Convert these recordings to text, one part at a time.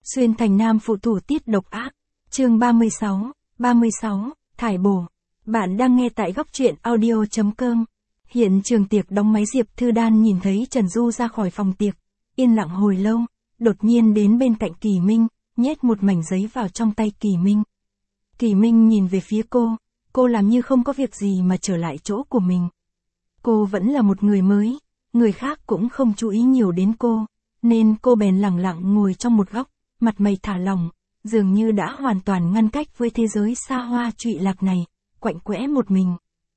Xuyên thành nam phụ thủ tiết độc ác. Chương 36, thải bổ. Bạn đang nghe tại góc truyện audio.com. Hiện trường tiệc đóng máy Diệp Thư Đan nhìn thấy Trần Du ra khỏi phòng tiệc, yên lặng hồi lâu, đột nhiên đến bên cạnh Kỳ Minh, nhét một mảnh giấy vào trong tay Kỳ Minh. Kỳ Minh nhìn về phía cô làm như không có việc gì mà trở lại chỗ của mình. Cô vẫn là một người mới, người khác cũng không chú ý nhiều đến cô, nên cô bèn lặng lặng ngồi trong một góc, mặt mày thả lỏng, dường như đã hoàn toàn ngăn cách với thế giới xa hoa trụy lạc này, quạnh quẽ một mình.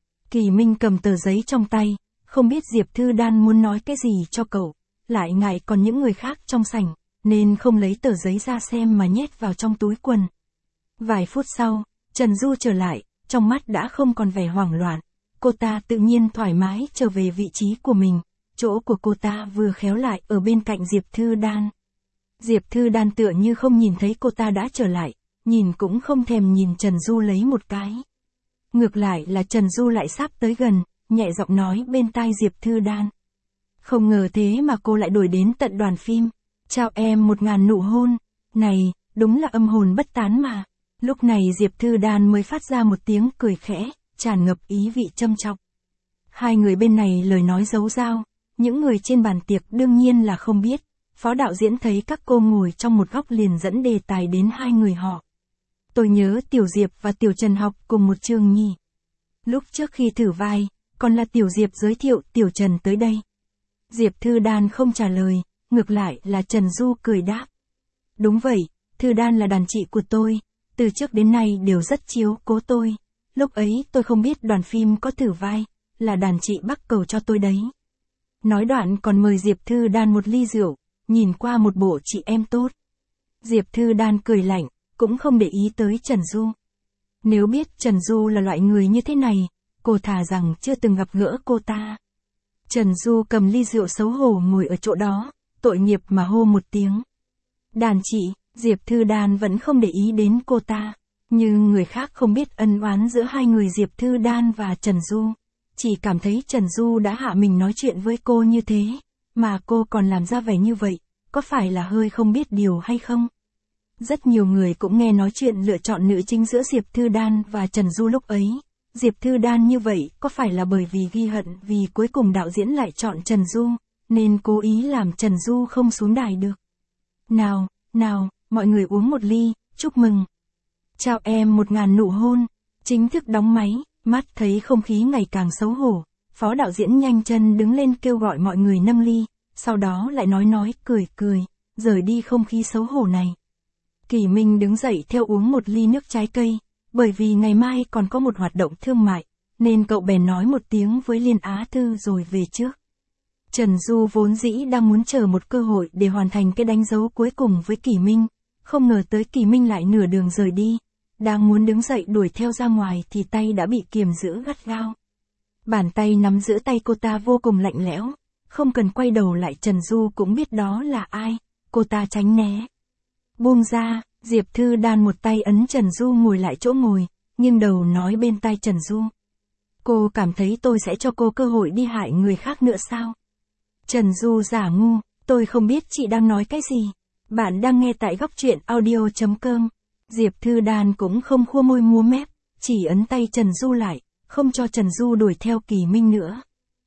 Kỳ Minh cầm tờ giấy trong tay, không biết Diệp Thư Đan muốn nói cái gì cho cậu, lại ngại còn những người khác trong sảnh, nên không lấy tờ giấy ra xem mà nhét vào trong túi quần. Vài phút sau, Trần Du trở lại, trong mắt đã không còn vẻ hoảng loạn. Cô ta tự nhiên thoải mái trở về vị trí của mình, chỗ của cô ta vừa khéo lại ở bên cạnh Diệp Thư Đan. Diệp Thư Đan tựa như không nhìn thấy cô ta đã trở lại, nhìn cũng không thèm nhìn Trần Du lấy một cái. Ngược lại là Trần Du lại sắp tới gần, nhẹ giọng nói bên tai Diệp Thư Đan. Không ngờ thế mà cô lại đuổi đến tận đoàn phim. Trao em 1000 nụ hôn. Này, đúng là âm hồn bất tán mà. Lúc này Diệp Thư Đan mới phát ra một tiếng cười khẽ, tràn ngập ý vị châm chọc. Hai người bên này lời nói giấu dao, những người trên bàn tiệc đương nhiên là không biết. Phó đạo diễn thấy các cô ngồi trong một góc liền dẫn đề tài đến hai người họ. Tôi nhớ Tiểu Diệp và Tiểu Trần học cùng một trường nhỉ. Lúc trước khi thử vai, còn là Tiểu Diệp giới thiệu Tiểu Trần tới đây. Diệp Thư Đan không trả lời, ngược lại là Trần Du cười đáp. Đúng vậy, Thư Đan là đàn chị của tôi, từ trước đến nay đều rất chiếu cố tôi. Lúc ấy tôi không biết đoàn phim có thử vai, là đàn chị bắc cầu cho tôi đấy. Nói đoạn còn mời Diệp Thư Đan một ly rượu, nhìn qua một bộ chị em tốt. Diệp Thư Đan cười lạnh, cũng không để ý tới Trần Du. Nếu biết Trần Du là loại người như thế này, cô thà rằng chưa từng gặp gỡ cô ta. Trần Du cầm ly rượu xấu hổ ngồi ở chỗ đó, tội nghiệp mà hô một tiếng. Đàn chị, Diệp Thư Đan vẫn không để ý đến cô ta, nhưng người khác không biết ân oán giữa hai người Diệp Thư Đan và Trần Du. Chỉ cảm thấy Trần Du đã hạ mình nói chuyện với cô như thế, mà cô còn làm ra vẻ như vậy, có phải là hơi không biết điều hay không? Rất nhiều người cũng nghe nói chuyện lựa chọn nữ chính giữa Diệp Thư Đan và Trần Du lúc ấy. Diệp Thư Đan như vậy có phải là bởi vì ghi hận vì cuối cùng đạo diễn lại chọn Trần Du, nên cố ý làm Trần Du không xuống đài được. Nào, mọi người uống một ly, chúc mừng. Trao em 1000 nụ hôn, chính thức đóng máy, mắt thấy không khí ngày càng xấu hổ. Phó đạo diễn nhanh chân đứng lên kêu gọi mọi người nâng ly, sau đó lại nói cười, rời đi không khí xấu hổ này. Kỳ Minh đứng dậy theo uống một ly nước trái cây, bởi vì ngày mai còn có một hoạt động thương mại, nên cậu bèn nói một tiếng với Liên Á Thư rồi về trước. Trần Du vốn dĩ đang muốn chờ một cơ hội để hoàn thành cái đánh dấu cuối cùng với Kỳ Minh, không ngờ tới Kỳ Minh lại nửa đường rời đi, đang muốn đứng dậy đuổi theo ra ngoài thì tay đã bị kiềm giữ gắt gao. Bàn tay nắm giữ tay cô ta vô cùng lạnh lẽo, không cần quay đầu lại Trần Du cũng biết đó là ai, cô ta tránh né. Buông ra, Diệp Thư Đan một tay ấn Trần Du ngồi lại chỗ ngồi, nghiêng đầu nói bên tai Trần Du. Cô cảm thấy tôi sẽ cho cô cơ hội đi hại người khác nữa sao? Trần Du giả ngu, tôi không biết chị đang nói cái gì. Bạn đang nghe tại góc truyện audio.com. Diệp Thư Đan cũng không khua môi múa mép, chỉ ấn tay Trần Du lại, không cho Trần Du đuổi theo Kỳ Minh nữa.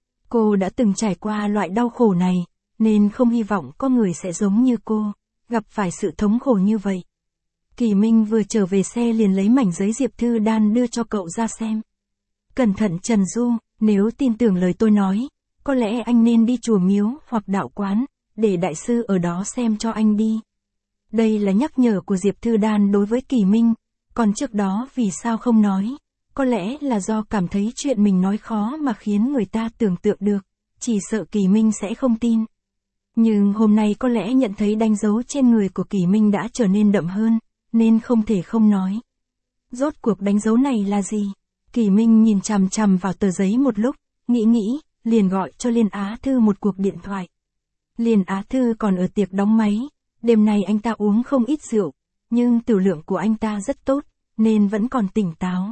Cô đã từng trải qua loại đau khổ này, nên không hy vọng có người sẽ giống như cô, gặp phải sự thống khổ như vậy. Kỳ Minh vừa trở về xe liền lấy mảnh giấy Diệp Thư Đan đưa cho cậu ra xem. Cẩn thận Trần Du, nếu tin tưởng lời tôi nói, có lẽ anh nên đi chùa miếu hoặc đạo quán, để đại sư ở đó xem cho anh đi. Đây là nhắc nhở của Diệp Thư Đan đối với Kỳ Minh, còn trước đó vì sao không nói, có lẽ là do cảm thấy chuyện mình nói khó mà khiến người ta tưởng tượng được, chỉ sợ Kỳ Minh sẽ không tin. Nhưng hôm nay có lẽ nhận thấy đánh dấu trên người của Kỳ Minh đã trở nên đậm hơn, nên không thể không nói. Rốt cuộc đánh dấu này là gì? Kỳ Minh nhìn chằm chằm vào tờ giấy một lúc, nghĩ, liền gọi cho Liên Á Thư một cuộc điện thoại. Liên Á Thư còn ở tiệc đóng máy, đêm nay anh ta uống không ít rượu, nhưng tiểu lượng của anh ta rất tốt, nên vẫn còn tỉnh táo.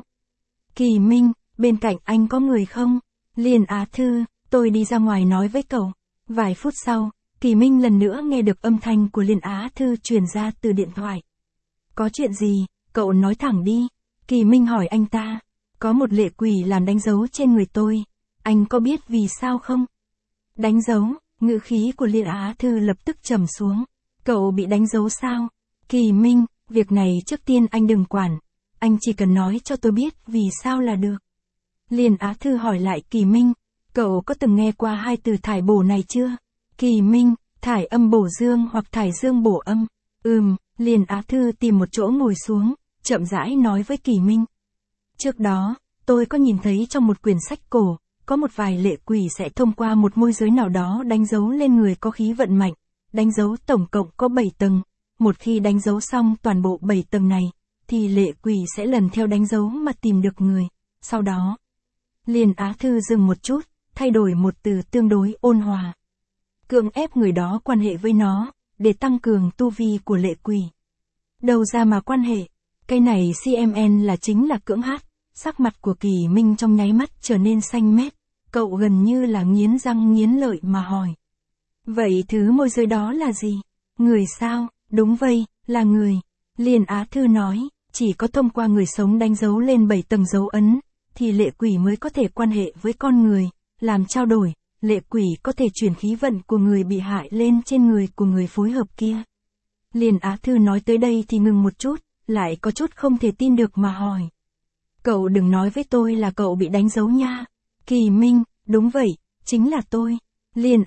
Kỳ Minh, bên cạnh anh có người không? Liên Á Thư, tôi đi ra ngoài nói với cậu. Vài phút sau, Kỳ Minh lần nữa nghe được âm thanh của Liên Á Thư truyền ra từ điện thoại. Có chuyện gì, cậu nói thẳng đi. Kỳ Minh hỏi anh ta. Có một lệ quỷ làm đánh dấu trên người tôi. Anh có biết vì sao không? Đánh dấu, ngữ khí của Liên Á Thư lập tức trầm xuống. Cậu bị đánh dấu sao? Kỳ Minh, việc này trước tiên anh đừng quản. Anh chỉ cần nói cho tôi biết vì sao là được. Liên Á Thư hỏi lại Kỳ Minh. Cậu có từng nghe qua hai từ thải bổ này chưa? Kỳ Minh, thải âm bổ dương hoặc thải dương bổ âm. Liên Á Thư tìm một chỗ ngồi xuống, chậm rãi nói với Kỳ Minh. Trước đó, tôi có nhìn thấy trong một quyển sách cổ, có một vài lệ quỷ sẽ thông qua một môi giới nào đó đánh dấu lên người có khí vận mạnh. Đánh dấu tổng cộng có 7 tầng. Một khi đánh dấu xong toàn bộ 7 tầng này, thì lệ quỷ sẽ lần theo đánh dấu mà tìm được người. Sau đó, Liên Á Thư dừng một chút, thay đổi một từ tương đối ôn hòa. Cưỡng ép người đó quan hệ với nó, để tăng cường tu vi của lệ quỷ. Đâu ra mà quan hệ, cái này CMN là chính là cưỡng hát. Sắc mặt của Kỳ Minh trong nháy mắt trở nên xanh mét, cậu gần như là nghiến răng nghiến lợi mà hỏi. Vậy thứ môi giới đó là gì? Người sao? Đúng vậy, là người. Liên Á Thư nói, chỉ có thông qua người sống đánh dấu lên 7 tầng dấu ấn, thì lệ quỷ mới có thể quan hệ với con người, làm trao đổi, lệ quỷ có thể chuyển khí vận của người bị hại lên trên người của người phối hợp kia. Liên Á Thư nói tới đây thì ngừng một chút, lại có chút không thể tin được mà hỏi. Cậu đừng nói với tôi là cậu bị đánh dấu nha. Kỳ Minh, đúng vậy, chính là tôi. Liên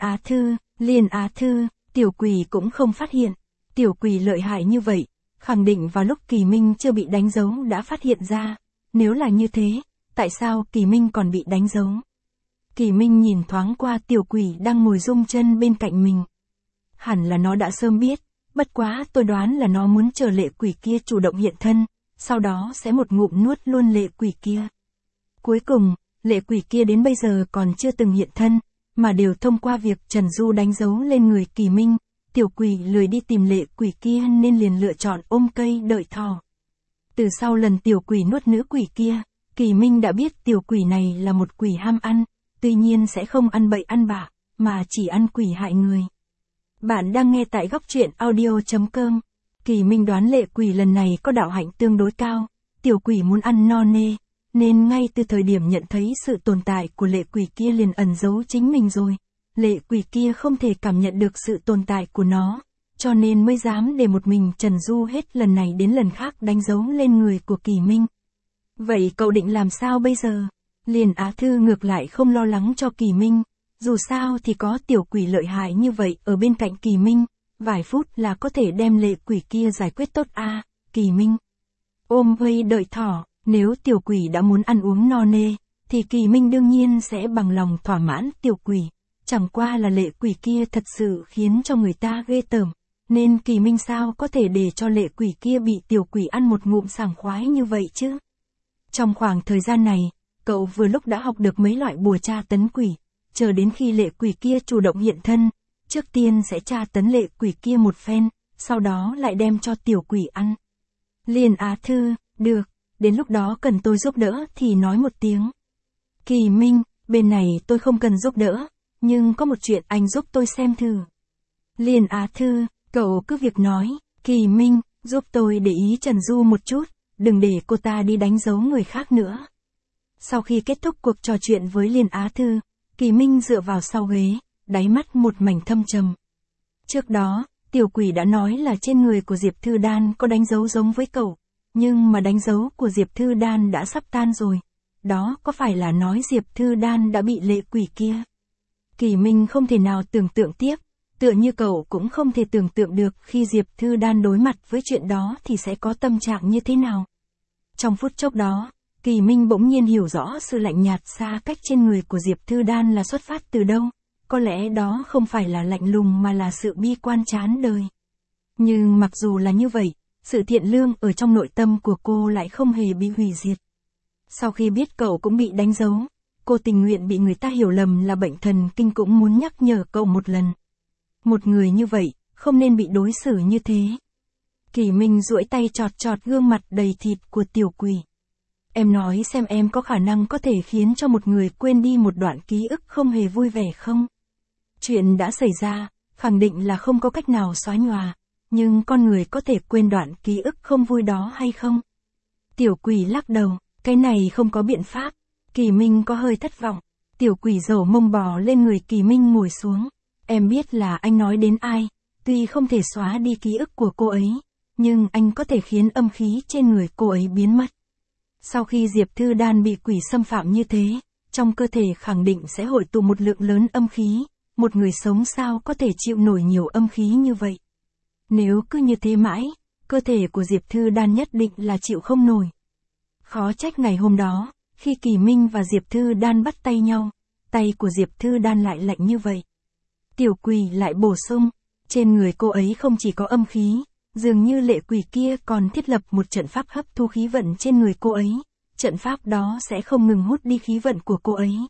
Á Thư, tiểu quỷ cũng không phát hiện. Tiểu quỷ lợi hại như vậy, khẳng định vào lúc Kỳ Minh chưa bị đánh dấu đã phát hiện ra. Nếu là như thế, tại sao Kỳ Minh còn bị đánh dấu? Kỳ Minh nhìn thoáng qua tiểu quỷ đang ngồi rung chân bên cạnh mình. Hẳn là nó đã sớm biết, bất quá tôi đoán là nó muốn chờ lệ quỷ kia chủ động hiện thân, sau đó sẽ một ngụm nuốt luôn lệ quỷ kia. Cuối cùng, lệ quỷ kia đến bây giờ còn chưa từng hiện thân, mà đều thông qua việc Trần Du đánh dấu lên người Kỳ Minh. Tiểu quỷ lười đi tìm lệ quỷ kia nên liền lựa chọn ôm cây đợi thỏ. Từ sau lần tiểu quỷ nuốt nữ quỷ kia, Kỳ Minh đã biết tiểu quỷ này là một quỷ ham ăn, tuy nhiên sẽ không ăn bậy ăn bạ, mà chỉ ăn quỷ hại người. Bạn đang nghe tại góc truyện audio.com. Kỳ Minh đoán lệ quỷ lần này có đạo hạnh tương đối cao, tiểu quỷ muốn ăn no nê, nên ngay từ thời điểm nhận thấy sự tồn tại của lệ quỷ kia liền ẩn giấu chính mình rồi. Lệ quỷ kia không thể cảm nhận được sự tồn tại của nó, cho nên mới dám để một mình Trần Du hết lần này đến lần khác đánh dấu lên người của Kỳ Minh. Vậy cậu định làm sao bây giờ? Liên Á Thư ngược lại không lo lắng cho Kỳ Minh, dù sao thì có tiểu quỷ lợi hại như vậy ở bên cạnh Kỳ Minh, vài phút là có thể đem lệ quỷ kia giải quyết tốt a. Kỳ Minh ôm vây đợi thỏ, nếu tiểu quỷ đã muốn ăn uống no nê, thì Kỳ Minh đương nhiên sẽ bằng lòng thỏa mãn tiểu quỷ. Chẳng qua là lệ quỷ kia thật sự khiến cho người ta ghê tởm, nên Kỳ Minh sao có thể để cho lệ quỷ kia bị tiểu quỷ ăn một ngụm sảng khoái như vậy chứ? Trong khoảng thời gian này, cậu vừa lúc đã học được mấy loại bùa tra tấn quỷ, chờ đến khi lệ quỷ kia chủ động hiện thân, trước tiên sẽ tra tấn lệ quỷ kia một phen, sau đó lại đem cho tiểu quỷ ăn. Liên Á Thư, được, đến lúc đó cần tôi giúp đỡ thì nói một tiếng. Kỳ Minh, bên này tôi không cần giúp đỡ, nhưng có một chuyện anh giúp tôi xem thử. Liên Á Thư, cậu cứ việc nói. Kỳ Minh, giúp tôi để ý Trần Du một chút, đừng để cô ta đi đánh dấu người khác nữa. Sau khi kết thúc cuộc trò chuyện với Liên Á Thư, Kỳ Minh dựa vào sau ghế, đáy mắt một mảnh thâm trầm. Trước đó, tiểu quỷ đã nói là trên người của Diệp Thư Đan có đánh dấu giống với cậu, nhưng mà đánh dấu của Diệp Thư Đan đã sắp tan rồi. Đó có phải là nói Diệp Thư Đan đã bị lệ quỷ kia? Kỳ Minh không thể nào tưởng tượng tiếp, tựa như cậu cũng không thể tưởng tượng được khi Diệp Thư Đan đối mặt với chuyện đó thì sẽ có tâm trạng như thế nào. Trong phút chốc đó, Kỳ Minh bỗng nhiên hiểu rõ sự lạnh nhạt xa cách trên người của Diệp Thư Đan là xuất phát từ đâu, có lẽ đó không phải là lạnh lùng mà là sự bi quan chán đời. Nhưng mặc dù là như vậy, sự thiện lương ở trong nội tâm của cô lại không hề bị hủy diệt. Sau khi biết cậu cũng bị đánh dấu, cô tình nguyện bị người ta hiểu lầm là bệnh thần kinh cũng muốn nhắc nhở cậu một lần. Một người như vậy, không nên bị đối xử như thế. Kỳ Minh duỗi tay chọt chọt gương mặt đầy thịt của tiểu quỷ. Em nói xem em có khả năng có thể khiến cho một người quên đi một đoạn ký ức không hề vui vẻ không? Chuyện đã xảy ra, khẳng định là không có cách nào xóa nhòa, nhưng con người có thể quên đoạn ký ức không vui đó hay không? Tiểu quỷ lắc đầu, cái này không có biện pháp. Kỳ Minh có hơi thất vọng. Tiểu quỷ dầu mông bò lên người Kỳ Minh ngồi xuống. Em biết là anh nói đến ai, tuy không thể xóa đi ký ức của cô ấy, nhưng anh có thể khiến âm khí trên người cô ấy biến mất. Sau khi Diệp Thư Đan bị quỷ xâm phạm như thế, trong cơ thể khẳng định sẽ hội tụ một lượng lớn âm khí, một người sống sao có thể chịu nổi nhiều âm khí như vậy. Nếu cứ như thế mãi, cơ thể của Diệp Thư Đan nhất định là chịu không nổi. Khó trách ngày hôm đó, khi Kỳ Minh và Diệp Thư Đan bắt tay nhau, tay của Diệp Thư Đan lại lạnh như vậy. Tiểu quỷ lại bổ sung, trên người cô ấy không chỉ có âm khí, dường như lệ quỷ kia còn thiết lập một trận pháp hấp thu khí vận trên người cô ấy, trận pháp đó sẽ không ngừng hút đi khí vận của cô ấy.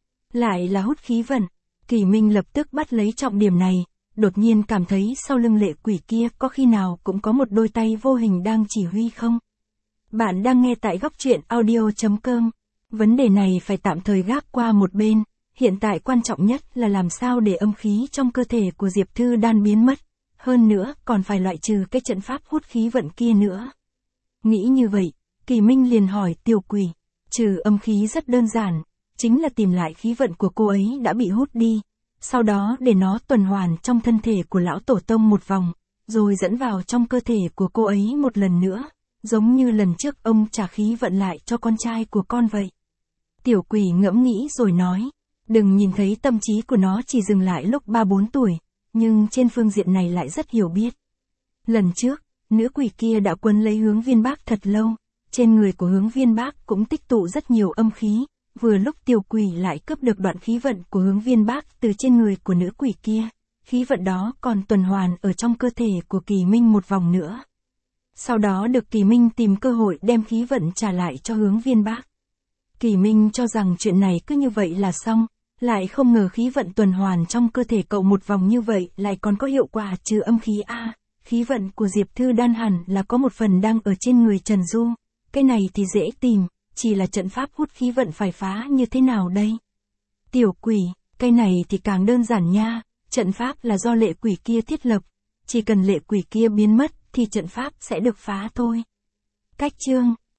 Lại là hút khí vận, Kỳ Minh lập tức bắt lấy trọng điểm này, đột nhiên cảm thấy sau lưng lệ quỷ kia có khi nào cũng có một đôi tay vô hình đang chỉ huy không? Bạn đang nghe tại góc truyện audio.com. Vấn đề này phải tạm thời gác qua một bên, hiện tại quan trọng nhất là làm sao để âm khí trong cơ thể của Diệp Thư Đan biến mất, hơn nữa còn phải loại trừ cái trận pháp hút khí vận kia nữa. Nghĩ như vậy, Kỳ Minh liền hỏi Tiểu quỷ, trừ âm khí rất đơn giản, chính là tìm lại khí vận của cô ấy đã bị hút đi, sau đó để nó tuần hoàn trong thân thể của lão tổ tông một vòng, rồi dẫn vào trong cơ thể của cô ấy một lần nữa, giống như lần trước ông trả khí vận lại cho con trai của con vậy. Tiểu quỷ ngẫm nghĩ rồi nói, đừng nhìn thấy tâm trí của nó chỉ dừng lại lúc 3-4 tuổi, nhưng trên phương diện này lại rất hiểu biết. Lần trước, nữ quỷ kia đã quấn lấy Hướng Viên Bác thật lâu, trên người của Hướng Viên Bác cũng tích tụ rất nhiều âm khí, vừa lúc tiểu quỷ lại cướp được đoạn khí vận của Hướng Viên Bác từ trên người của nữ quỷ kia, khí vận đó còn tuần hoàn ở trong cơ thể của Kỳ Minh một vòng nữa. Sau đó được Kỳ Minh tìm cơ hội đem khí vận trả lại cho Hướng Viên Bác. Kỳ Minh cho rằng chuyện này cứ như vậy là xong, lại không ngờ khí vận tuần hoàn trong cơ thể cậu một vòng như vậy lại còn có hiệu quả trừ âm khí a. Khí vận của Diệp Thư Đan hẳn là có một phần đang ở trên người Trần Du, cái này thì dễ tìm, chỉ là trận pháp hút khí vận phải phá như thế nào đây? Tiểu quỷ, cái này thì càng đơn giản nha, trận pháp là do lệ quỷ kia thiết lập, chỉ cần lệ quỷ kia biến mất thì trận pháp sẽ được phá thôi. Cách chương